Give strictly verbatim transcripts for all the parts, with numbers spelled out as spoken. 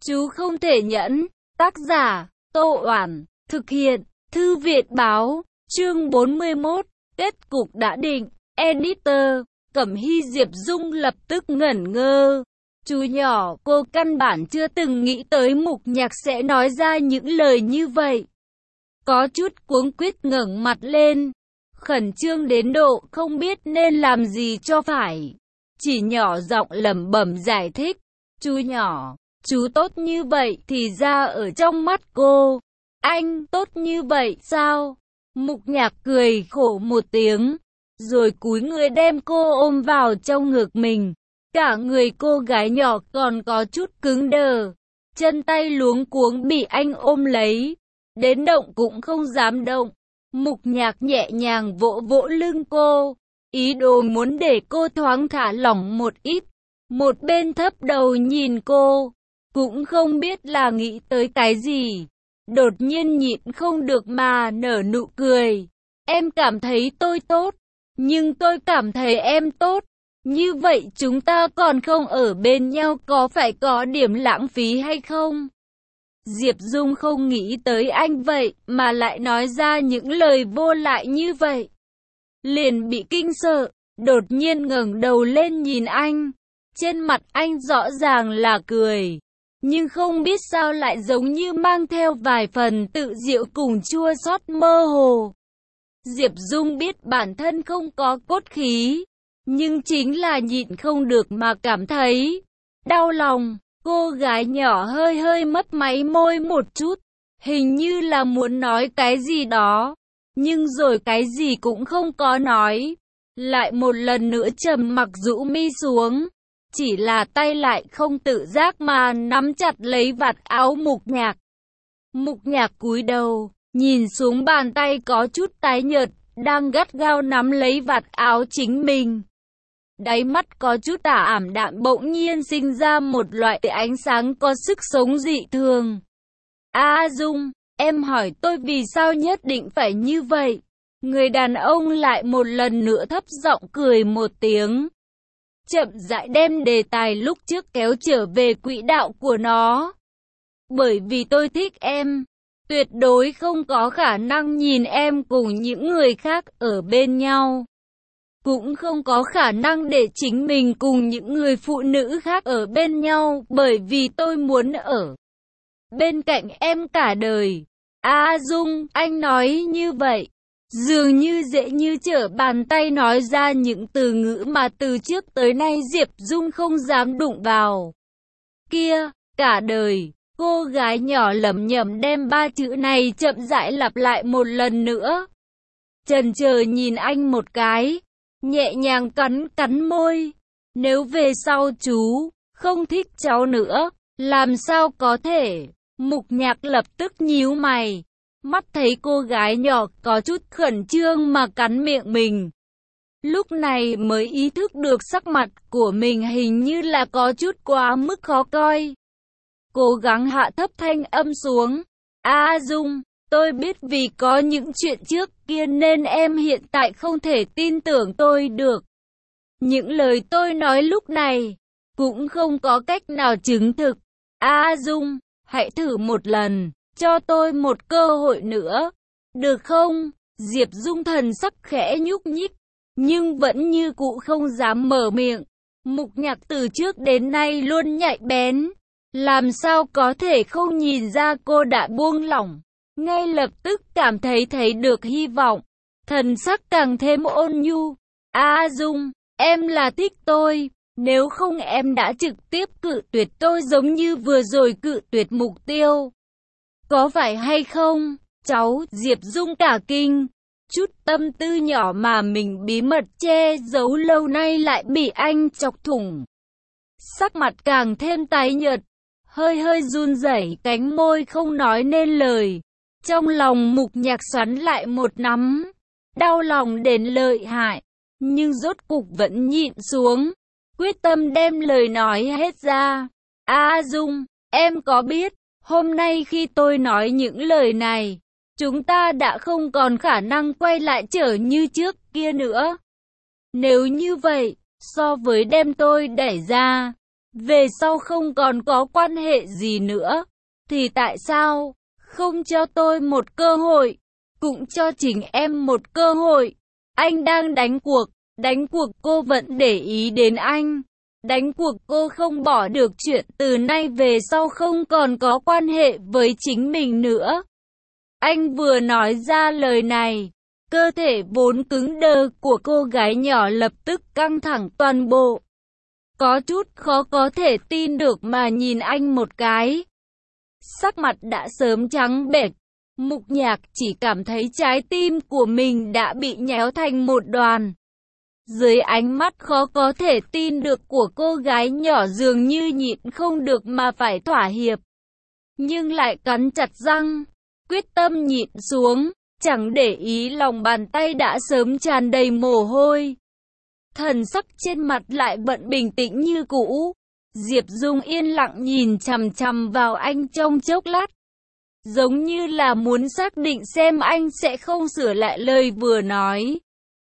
Chú không thể nhẫn. Tác giả, Tô Oản, thực hiện, Thư viện báo, chương bốn mươi mốt, kết cục đã định, editor, Cẩm Hy. Diệp Dung lập tức ngẩn ngơ. Chú nhỏ, cô căn bản chưa từng nghĩ tới Mục Nhạc sẽ nói ra những lời như vậy. Có chút cuống quýt ngẩng mặt lên, khẩn trương đến độ không biết nên làm gì cho phải. Chỉ nhỏ giọng lẩm bẩm giải thích, chú nhỏ, chú tốt như vậy thì ra ở trong mắt cô. Anh tốt như vậy sao? Mục Nhạc cười khổ một tiếng, rồi cúi người đem cô ôm vào trong ngực mình. Cả người cô gái nhỏ còn có chút cứng đờ, chân tay luống cuống bị anh ôm lấy, đến động cũng không dám động. Mục Nhạc nhẹ nhàng vỗ vỗ lưng cô, ý đồ muốn để cô thoáng thả lỏng một ít. Một bên thấp đầu nhìn cô, cũng không biết là nghĩ tới cái gì, đột nhiên nhịn không được mà nở nụ cười. Em cảm thấy tôi tốt, nhưng tôi cảm thấy em tốt. Như vậy chúng ta còn không ở bên nhau, có phải có điểm lãng phí hay không? Diệp Dung không nghĩ tới anh vậy mà lại nói ra những lời vô lại như vậy, liền bị kinh sợ, đột nhiên ngẩng đầu lên nhìn anh. Trên mặt anh rõ ràng là cười, nhưng không biết sao lại giống như mang theo vài phần tự diệu cùng chua xót mơ hồ. Diệp Dung biết bản thân không có cốt khí, nhưng chính là nhịn không được mà cảm thấy đau lòng. Cô gái nhỏ hơi hơi mấp máy môi một chút, hình như là muốn nói cái gì đó, nhưng rồi cái gì cũng không có nói. Lại một lần nữa trầm mặc rũ mi xuống, chỉ là tay lại không tự giác mà nắm chặt lấy vạt áo Mục Nhạc. Mục Nhạc cúi đầu, nhìn xuống bàn tay có chút tái nhợt, đang gắt gao nắm lấy vạt áo chính mình. Đáy mắt có chút tà ảm đạm bỗng nhiên sinh ra một loại ánh sáng có sức sống dị thường. A Dung, em hỏi tôi vì sao nhất định phải như vậy? Người đàn ông lại một lần nữa thấp giọng cười một tiếng, chậm rãi đem đề tài lúc trước kéo trở về quỹ đạo của nó. Bởi vì tôi thích em, tuyệt đối không có khả năng nhìn em cùng những người khác ở bên nhau. Cũng không có khả năng để chính mình cùng những người phụ nữ khác ở bên nhau, bởi vì tôi muốn ở bên cạnh em cả đời. A Dung, anh nói như vậy, dường như dễ như trở bàn tay nói ra những từ ngữ mà từ trước tới nay Diệp Dung không dám đụng vào. Kia, cả đời, cô gái nhỏ lẩm nhẩm đem ba chữ này chậm rãi lặp lại một lần nữa. Chần chờ nhìn anh một cái, nhẹ nhàng cắn cắn môi. Nếu về sau chú không thích cháu nữa, làm sao có thể? Mục Nhạc lập tức nhíu mày, mắt thấy cô gái nhỏ có chút khẩn trương mà cắn miệng mình. Lúc này mới ý thức được sắc mặt của mình hình như là có chút quá mức khó coi. Cố gắng hạ thấp thanh âm xuống. A Dung, tôi biết vì có những chuyện trước kia nên em hiện tại không thể tin tưởng tôi được. Những lời tôi nói lúc này cũng không có cách nào chứng thực. A Dung, hãy thử một lần, cho tôi một cơ hội nữa, được không? Diệp Dung thần sắc khẽ nhúc nhích, nhưng vẫn như cũ không dám mở miệng. Mục Nhạc từ trước đến nay luôn nhạy bén, làm sao có thể không nhìn ra cô đã buông lỏng. Ngay lập tức cảm thấy thấy được hy vọng, thần sắc càng thêm ôn nhu. A Dung, em là thích tôi, nếu không em đã trực tiếp cự tuyệt tôi giống như vừa rồi cự tuyệt Mục Tiêu. Có phải hay không? Cháu, Diệp Dung cả kinh, chút tâm tư nhỏ mà mình bí mật che giấu lâu nay lại bị anh chọc thủng. Sắc mặt càng thêm tái nhợt, hơi hơi run rẩy cánh môi không nói nên lời. Trong lòng Mục Nhạc xoắn lại một nắm, đau lòng đến lợi hại, nhưng rốt cục vẫn nhịn xuống, quyết tâm đem lời nói hết ra. A Dung, em có biết, hôm nay khi tôi nói những lời này, chúng ta đã không còn khả năng quay lại trở như trước kia nữa. Nếu như vậy, so với đem tôi đẩy ra, về sau không còn có quan hệ gì nữa, thì tại sao không cho tôi một cơ hội, cũng cho chính em một cơ hội? Anh đang đánh cuộc, đánh cuộc cô vẫn để ý đến anh, đánh cuộc cô không bỏ được chuyện từ nay về sau không còn có quan hệ với chính mình nữa. Anh vừa nói ra lời này, cơ thể vốn cứng đơ của cô gái nhỏ lập tức căng thẳng toàn bộ. Có chút khó có thể tin được mà nhìn anh một cái. Sắc mặt đã sớm trắng bệch, Mục Nhạc chỉ cảm thấy trái tim của mình đã bị nhéo thành một đoàn. Dưới ánh mắt khó có thể tin được của cô gái nhỏ dường như nhịn không được mà phải thỏa hiệp. Nhưng lại cắn chặt răng, quyết tâm nhịn xuống, chẳng để ý lòng bàn tay đã sớm tràn đầy mồ hôi. Thần sắc trên mặt lại vẫn bình tĩnh như cũ. Diệp Dung yên lặng nhìn chằm chằm vào anh trong chốc lát, giống như là muốn xác định xem anh sẽ không sửa lại lời vừa nói.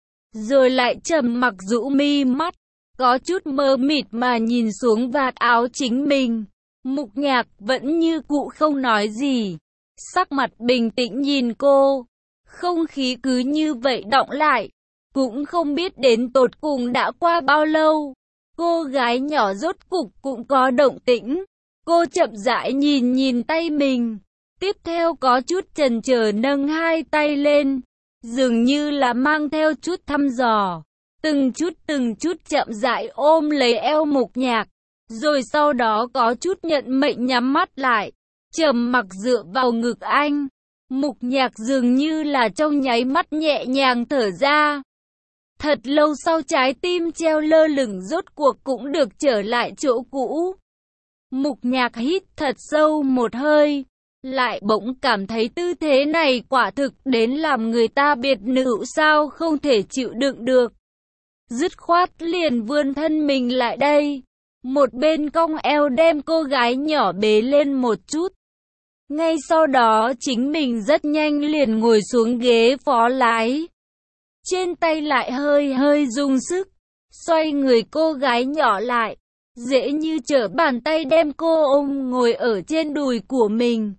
Rồi lại trầm mặc rũ mi mắt, có chút mơ mịt mà nhìn xuống vạt áo chính mình. Mục Nhạc vẫn như cũ không nói gì, sắc mặt bình tĩnh nhìn cô. Không khí cứ như vậy đọng lại, cũng không biết đến tột cùng đã qua bao lâu. Cô gái nhỏ rốt cục cũng có động tĩnh. Cô chậm rãi nhìn nhìn tay mình, tiếp theo có chút chần chờ nâng hai tay lên, dường như là mang theo chút thăm dò, từng chút từng chút chậm rãi ôm lấy eo Mục Nhạc, rồi sau đó có chút nhận mệnh nhắm mắt lại, trầm mặc dựa vào ngực anh. Mục Nhạc dường như là trong nháy mắt nhẹ nhàng thở ra. Thật lâu sau trái tim treo lơ lửng rốt cuộc cũng được trở lại chỗ cũ. Mục Nhạc hít thật sâu một hơi, lại bỗng cảm thấy tư thế này quả thực đến làm người ta biệt nữ sao không thể chịu đựng được. Dứt khoát liền vươn thân mình lại đây, một bên cong eo đem cô gái nhỏ bế lên một chút. Ngay sau đó chính mình rất nhanh liền ngồi xuống ghế phó lái. Trên tay lại hơi hơi dùng sức, xoay người cô gái nhỏ lại, dễ như trở bàn tay đem cô ôm ngồi ở trên đùi của mình.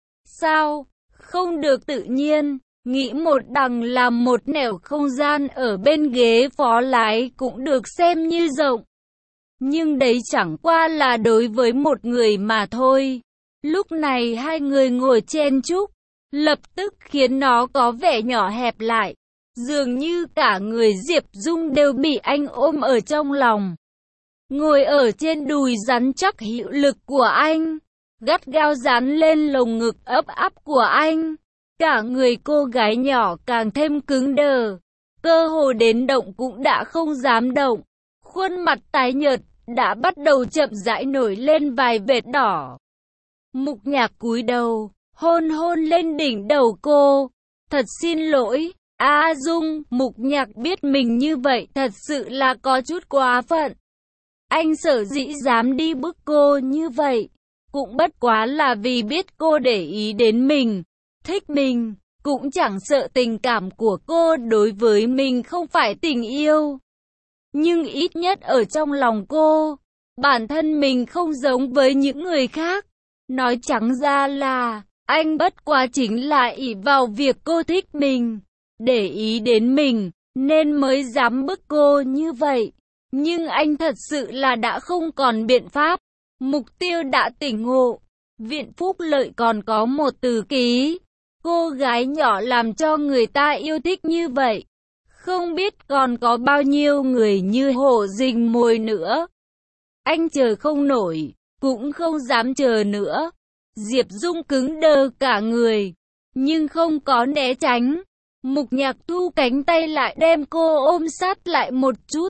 Sao, không được tự nhiên, nghĩ một đằng làm một nẻo không gian ở bên ghế phó lái cũng được xem như rộng. Nhưng đấy chẳng qua là đối với một người mà thôi. Lúc này hai người ngồi chen chúc, lập tức khiến nó có vẻ nhỏ hẹp lại. Dường như cả người Diệp Dung đều bị anh ôm ở trong lòng. Ngồi ở trên đùi rắn chắc hữu lực của anh, gắt gao dán lên lồng ngực ấp áp của anh. Cả người cô gái nhỏ càng thêm cứng đờ, cơ hồ đến động cũng đã không dám động. Khuôn mặt tái nhợt đã bắt đầu chậm rãi nổi lên vài vệt đỏ. Mục Nhạc cúi đầu, hôn hôn lên đỉnh đầu cô. Thật xin lỗi, A Dung. Mục Nhạc biết mình như vậy thật sự là có chút quá phận. Anh sở dĩ dám đi bức cô như vậy, cũng bất quá là vì biết cô để ý đến mình, thích mình, cũng chẳng sợ tình cảm của cô đối với mình không phải tình yêu. Nhưng ít nhất ở trong lòng cô, bản thân mình không giống với những người khác. Nói trắng ra là, anh bất quá chính là ỷ vào việc cô thích mình, để ý đến mình, nên mới dám bức cô như vậy. Nhưng anh thật sự là đã không còn biện pháp. Mục Tiêu đã tỉnh ngộ. Viện Phúc Lợi còn có một từ ký. Cô gái nhỏ làm cho người ta yêu thích như vậy, không biết còn có bao nhiêu người như hổ rình mồi nữa. Anh chờ không nổi, cũng không dám chờ nữa. Diệp Dung cứng đơ cả người, nhưng không có né tránh. Mục Nhạc thu cánh tay lại đem cô ôm sát lại một chút,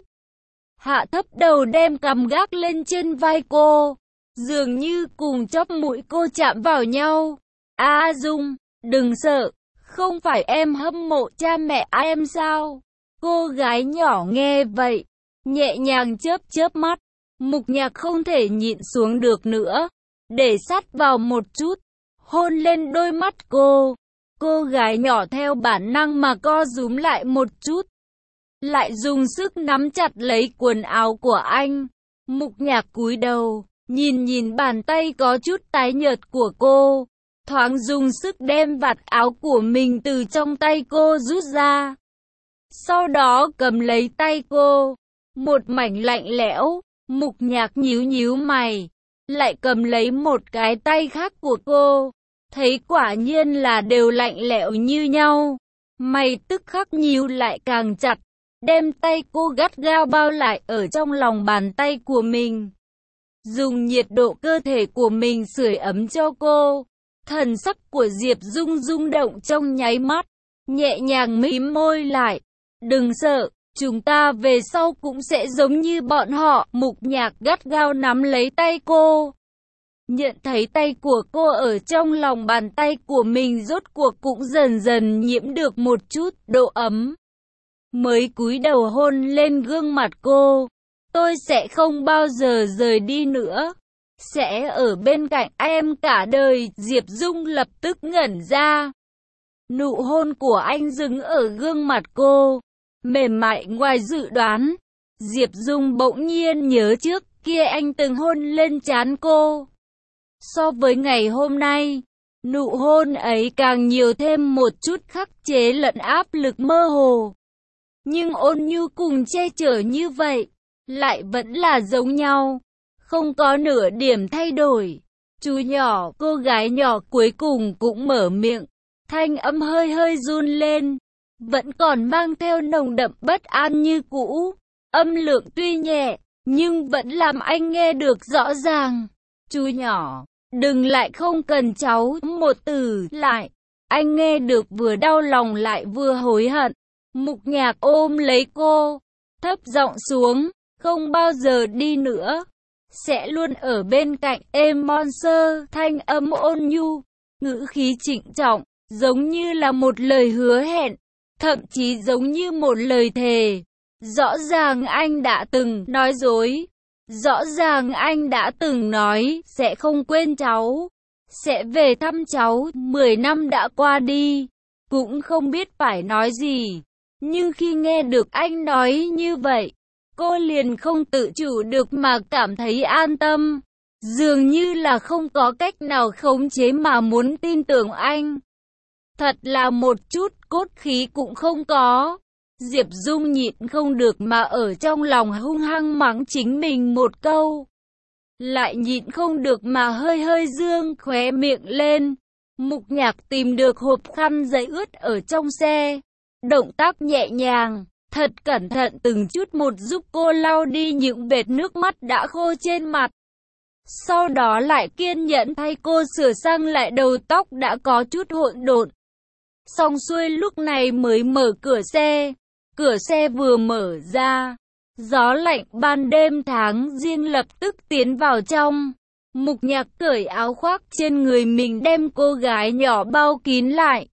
hạ thấp đầu đem cằm gác lên trên vai cô, dường như cùng chóp mũi cô chạm vào nhau. A Dung, đừng sợ, không phải em hâm mộ cha mẹ em sao? Cô gái nhỏ nghe vậy, nhẹ nhàng chớp chớp mắt. Mục Nhạc không thể nhịn xuống được nữa, để sát vào một chút, hôn lên đôi mắt cô. Cô gái nhỏ theo bản năng mà co rúm lại một chút, lại dùng sức nắm chặt lấy quần áo của anh. Mục Nhạc cúi đầu, nhìn nhìn bàn tay có chút tái nhợt của cô, thoáng dùng sức đem vạt áo của mình từ trong tay cô rút ra. Sau đó cầm lấy tay cô, một mảnh lạnh lẽo. Mục Nhạc nhíu nhíu mày, lại cầm lấy một cái tay khác của cô, thấy quả nhiên là đều lạnh lẽo như nhau. Mày tức khắc nhíu lại càng chặt, đem tay cô gắt gao bao lại ở trong lòng bàn tay của mình. Dùng nhiệt độ cơ thể của mình sưởi ấm cho cô. Thần sắc của Diệp Dung rung động trong nháy mắt, nhẹ nhàng mím môi lại. Đừng sợ, chúng ta về sau cũng sẽ giống như bọn họ. Mục Nhạc gắt gao nắm lấy tay cô. Nhận thấy tay của cô ở trong lòng bàn tay của mình rốt cuộc cũng dần dần nhiễm được một chút độ ấm. Mới cúi đầu hôn lên gương mặt cô. Tôi sẽ không bao giờ rời đi nữa, sẽ ở bên cạnh em cả đời. Diệp Dung lập tức ngẩn ra. Nụ hôn của anh dừng ở gương mặt cô, mềm mại ngoài dự đoán. Diệp Dung bỗng nhiên nhớ trước kia anh từng hôn lên trán cô. So với ngày hôm nay, nụ hôn ấy càng nhiều thêm một chút khắc chế lẫn áp lực mơ hồ. Nhưng ôn nhu cùng che chở như vậy, lại vẫn là giống nhau, không có nửa điểm thay đổi. Chú nhỏ, cô gái nhỏ cuối cùng cũng mở miệng, thanh âm hơi hơi run lên, vẫn còn mang theo nồng đậm bất an như cũ. Âm lượng tuy nhẹ, nhưng vẫn làm anh nghe được rõ ràng. Chú nhỏ, đừng lại không cần cháu, một từ lại. Anh nghe được vừa đau lòng lại vừa hối hận. Mục Nhạc ôm lấy cô, thấp giọng xuống, không bao giờ đi nữa, sẽ luôn ở bên cạnh em. Monster, thanh âm ôn nhu, ngữ khí trịnh trọng, giống như là một lời hứa hẹn, thậm chí giống như một lời thề. Rõ ràng anh đã từng nói dối, rõ ràng anh đã từng nói sẽ không quên cháu, sẽ về thăm cháu. Mười năm đã qua đi, cũng không biết phải nói gì, nhưng khi nghe được anh nói như vậy, cô liền không tự chủ được mà cảm thấy an tâm, dường như là không có cách nào khống chế mà muốn tin tưởng anh. Thật là một chút cốt khí cũng không có. Diệp Dung nhịn không được mà ở trong lòng hung hăng mắng chính mình một câu. Lại nhịn không được mà hơi hơi dương khóe miệng lên. Mục Nhạc tìm được hộp khăn giấy ướt ở trong xe. Động tác nhẹ nhàng, thật cẩn thận từng chút một giúp cô lau đi những vệt nước mắt đã khô trên mặt. Sau đó lại kiên nhẫn thay cô sửa sang lại đầu tóc đã có chút hỗn độn. Xong xuôi lúc này mới mở cửa xe. Cửa xe vừa mở ra, gió lạnh ban đêm tháng riêng lập tức tiến vào trong. Mục Nhạc cởi áo khoác trên người mình đem cô gái nhỏ bao kín lại.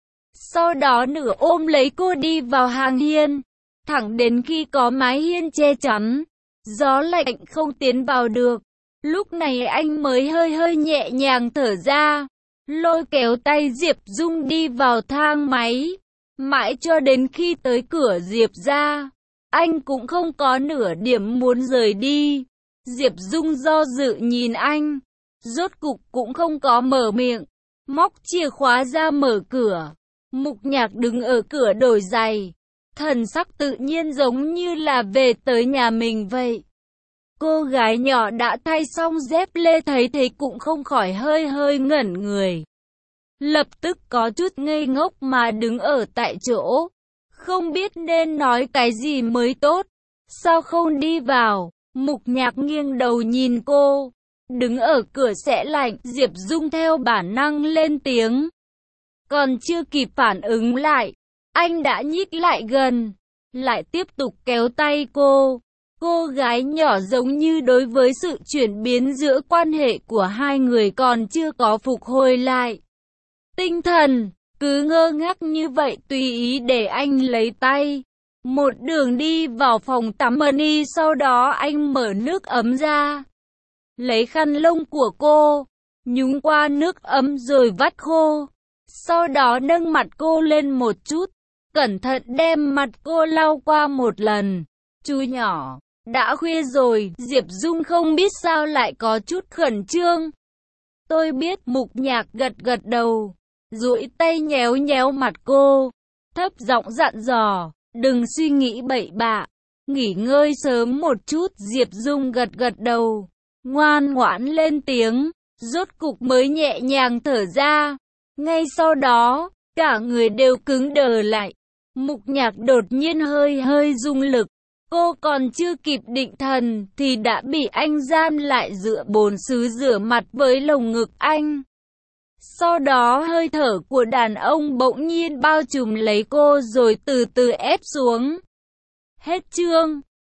Sau đó nửa ôm lấy cô đi vào hàng hiên, thẳng đến khi có mái hiên che chắn, gió lạnh không tiến vào được. Lúc này anh mới hơi hơi nhẹ nhàng thở ra, lôi kéo tay Diệp Dung đi vào thang máy. Mãi cho đến khi tới cửa Diệp ra, anh cũng không có nửa điểm muốn rời đi. Diệp Dung do dự nhìn anh, rốt cục cũng không có mở miệng, móc chìa khóa ra mở cửa. Mục Nhạc đứng ở cửa đổi giày, thần sắc tự nhiên giống như là về tới nhà mình vậy. Cô gái nhỏ đã thay xong dép lê thấy thế cũng không khỏi hơi hơi ngẩn người. Lập tức có chút ngây ngốc mà đứng ở tại chỗ, không biết nên nói cái gì mới tốt. Sao không đi vào? Mục Nhạc nghiêng đầu nhìn cô, đứng ở cửa sẽ lạnh. Diệp Dung theo bản năng lên tiếng, còn chưa kịp phản ứng lại, anh đã nhích lại gần, lại tiếp tục kéo tay cô. Cô gái nhỏ giống như đối với sự chuyển biến giữa quan hệ của hai người còn chưa có phục hồi lại tinh thần, cứ ngơ ngác như vậy tùy ý để anh lấy tay. Một đường đi vào phòng tắm mani, sau đó anh mở nước ấm ra, lấy khăn lông của cô, nhúng qua nước ấm rồi vắt khô. Sau đó nâng mặt cô lên một chút, cẩn thận đem mặt cô lau qua một lần. Chú nhỏ, Đã khuya rồi, Diệp Dung không biết sao lại có chút khẩn trương. Tôi biết, Mục Nhạc gật gật đầu, duỗi tay nhéo nhéo mặt cô, thấp giọng dặn dò, đừng suy nghĩ bậy bạ, nghỉ ngơi sớm một chút. Diệp Dung gật gật đầu, ngoan ngoãn lên tiếng, rốt cục mới nhẹ nhàng thở ra. Ngay sau đó, cả người đều cứng đờ lại. Mục Nhạc đột nhiên hơi hơi rung lực. Cô còn chưa kịp định thần thì đã bị anh giam lại giữa bồn sứ rửa mặt với lồng ngực anh. Sau đó hơi thở của đàn ông bỗng nhiên bao trùm lấy cô rồi từ từ ép xuống. Hết chương.